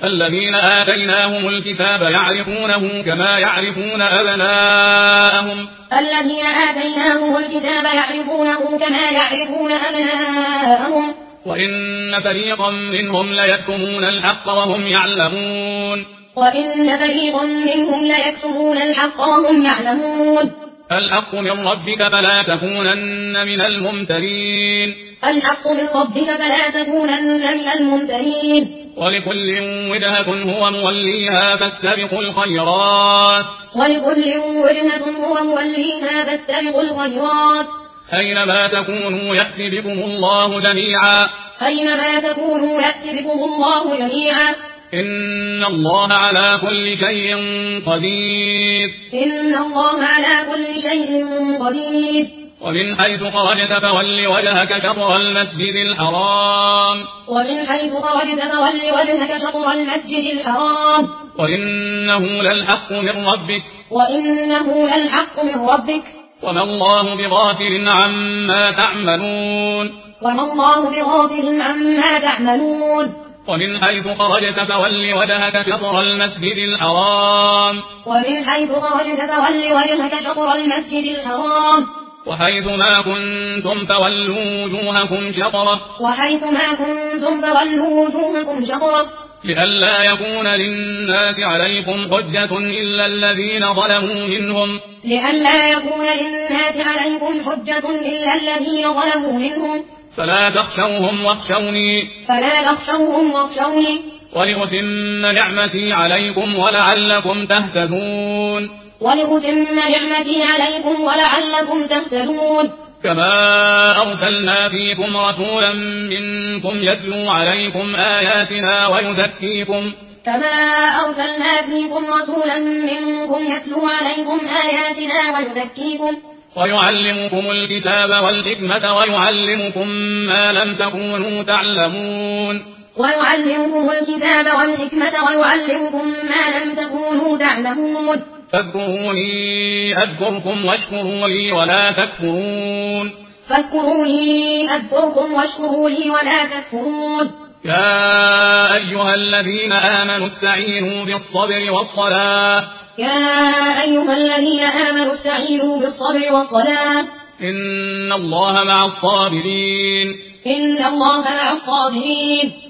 الذين آتيناهم الكتاب يعرفونه كما يعرفون أبناءهم الذين آتيناهم الكتاب يعرفونه كما يعرفون أبناءهم وإن فريقا منهم ليكتمون الحق وهم يعلمون وإن فريقا منهم ليكتمون الحق وهم يعلمون الحق من ربك فلا تكونن من الممترين الحق من ربك فلا تكونن من الممترين ولكل وجهة هو موليها فاستبقوا الخيرات ولكل وجهة هو موليها فاستبقوا الخيرات أينما تكونوا يأتي بكم الله جميعا أينما تكونوا يأتي بكم الله جميعا إن الله على كل شيء قدير إن الله على كل شيء قدير ومن حيث خرجت فول وجهك شطر المسجد الحرام ومن حيث خرجت فول وجهك شطر المسجد الحرام وإنه للحق من ربك وإنه للحق من ربك وما الله بغافل عما تعملون وما الله بغافل عما تعملون ومن حيث خرجت فول وجهك شطر المسجد الحرام ومن حيث خرجت فول وجهك شطر المسجد الحرام وحيث ما كنتم فولوا وجوهكم شطرة وحيث ما كنتم فولوا وجوهكم شطرة لئلا يكون للناس عليكم حجة إلا الذين ظلموا منهم لئلا يكون للناس عليكم حجة إلا الذين ظلموا منهم فلا تخشوهم واخشوني ولأتم نعمتي عليكم ولعلكم تهتدون كما أرسلنا فيكم رسولا منكم يتلو عليكم آياتنا ويزكيكم ويعلمكم الكتاب والحكمة ويعلمكم ما لم تكونوا تعلمون فاذكروني أذكركم واشكروا لي ولا تكفرون يا أيها الذين آمنوا استعينوا بالصبر والصلاة إن الله مع الصابرين